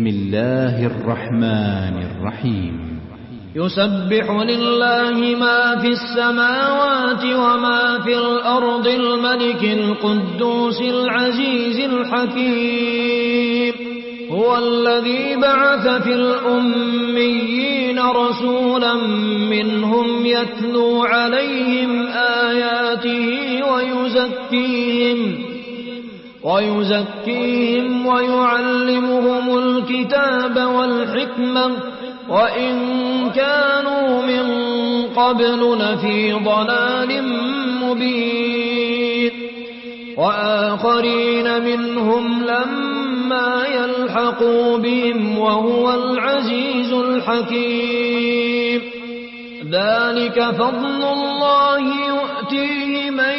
بسم الله الرحمن الرحيم يسبح لله ما في السماوات وما في الأرض الملك القدوس العزيز الحكيم هو الذي بعث في الأميين رسولا منهم يتلو عليهم آياته ويزكيهم ويعلمهم الكتاب والحكمة وإن كانوا من قبل لفي ضلال مبين وآخرين منهم لما يلحقوا بهم وهو العزيز الحكيم ذلك فضل الله يؤتيه من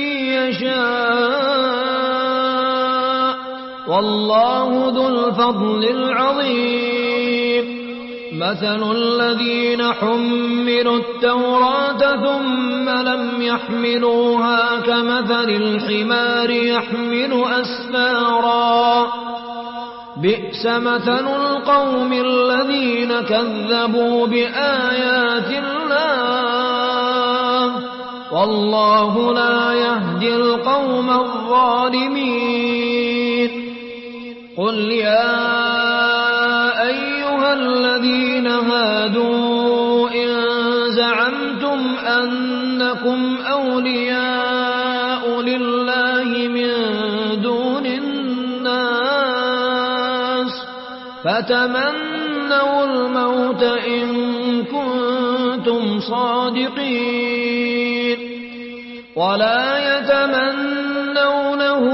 يشاء والله ذو الفضل العظيم مثل الذين حملوا التوراة ثم لم يحملوها كمثل الحمار يحمل أسفارا بئس مثل القوم الذين كذبوا بآيات الله والله لا يهدي القوم الظالمين قل يا أيها الذين هادوا إن زعمتم أنكم أولياء لله من دون الناس فتمنوا الموت إن كنتم صادقين ولا يتمنونه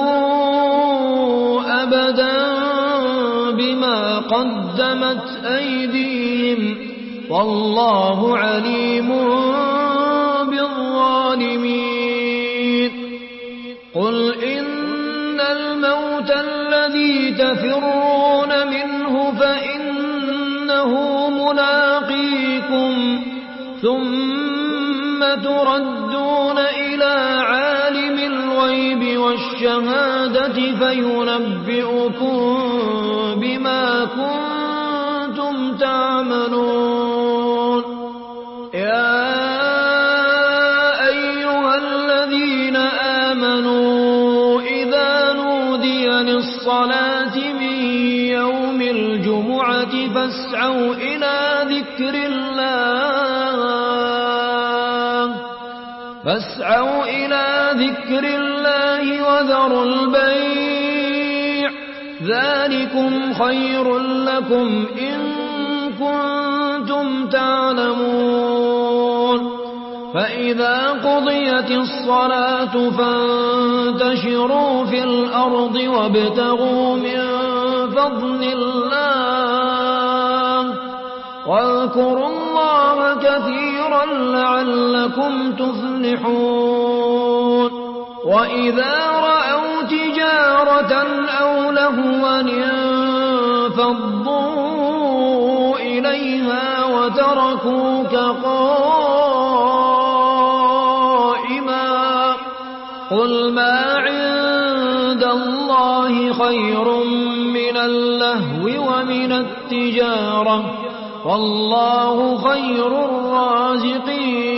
أبدا بما قدمت أيديهم والله عليم بالظالمين قل إن الموت الذي تفرون منه فإنه ملاقيكم ثم تردون إلى عالم الغيب والشهادة فينبئكم بما كنتم تعملون يا أيها الذين آمنوا إذا نودي للصلاة من يوم الجمعة فاسعوا إلى ذكر الله وذروا البيع ذلكم خير لكم إن كنتم تعلمون فإذا قضيت الصلاة فانتشروا في الأرض وابتغوا من فضل الله واذكروا الله كثيرا لعلكم تفلحون وإذا رأوا تجارة أو لهوا انفضوا إليها وتركوك قائما قل ما عند الله خير من اللهو ومن التجارة والله خير الرازقين